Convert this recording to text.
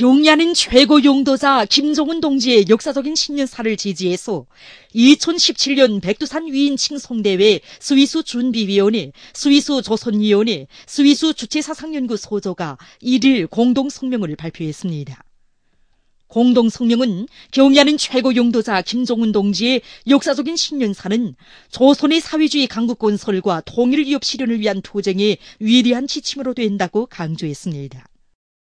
경의하는 최고 용도자 김정은 동지의 역사적인 신년사를 지지해서 2017년 백두산 위인 칭송대회 스위스 준비위원회, 스위스 조선위원회, 스위스 주체사상연구 소조가 1일 공동성명을 발표했습니다. 공동성명은 경의하는 최고 용도자 김정은 동지의 역사적인 신년사는 조선의 사회주의 강국 건설과 통일 위협 실현을 위한 투쟁의 위대한 지침으로 된다고 강조했습니다.